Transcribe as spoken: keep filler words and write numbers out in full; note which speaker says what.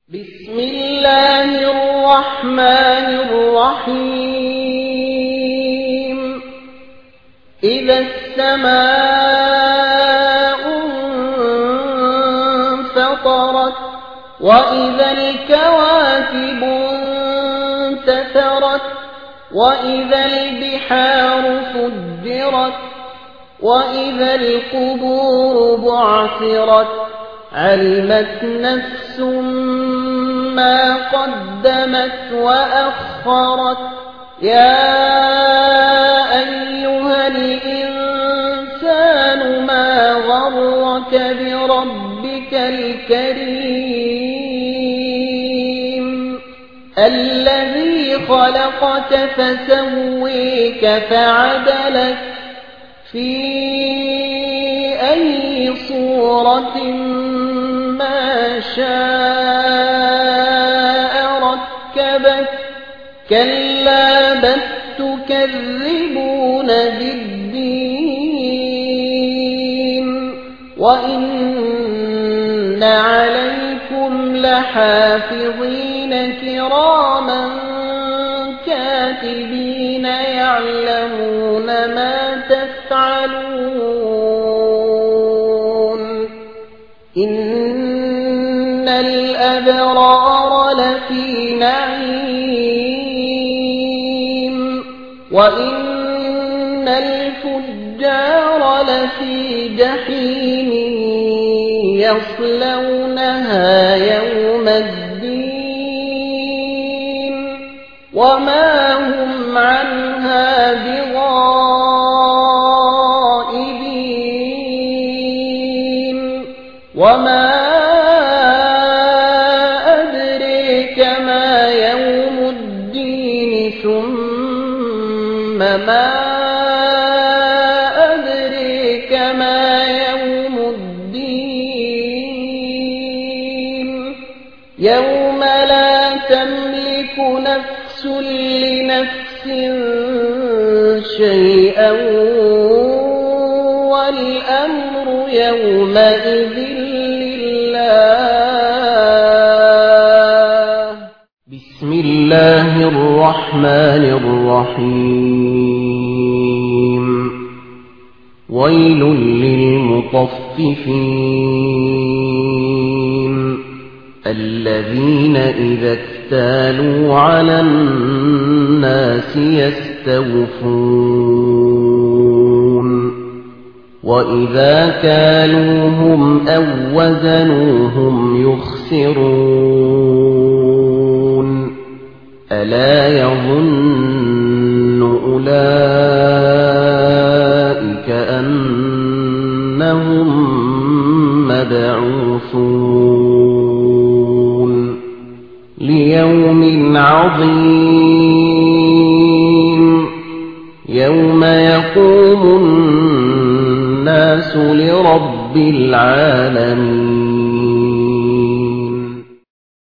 Speaker 1: بسم الله الرحمن الرحيم إذا السماء انفطرت وإذا الكواكب انتثرت وإذا البحار فجرت وإذا القبور بعثرت علمت نفس ما قدمت وأخرت يا أيها الإنسان ما غرك بربك الكريم الذي خلقك فسويك فعدلك في أي صورة ما شاء ركبك كلا بل تكذبون بالدين وإن عليكم لحافظين كراما كاتبين يعلمون ما تفعلون إن الأبرار لفي نعيم وإن الفجار لفي جحيم يصلونها يوم الدين وما هم عنها بغائبين وما أدريك ما يوم الدين ثم ما أدريك ما يوم الدين يوم لا تملك نفس لنفس شيئا والأمر يومئذ لله بسم الله الرحمن الرحيم ويل للمطففين الذين إذا اكتالوا على الناس يستوفون وإذا كالوهم أو وزنوهم يخسرون ألا يظن أولئك أنهم مبعوثون ليوم عظيم يوم يقوم الناس لرب العالمين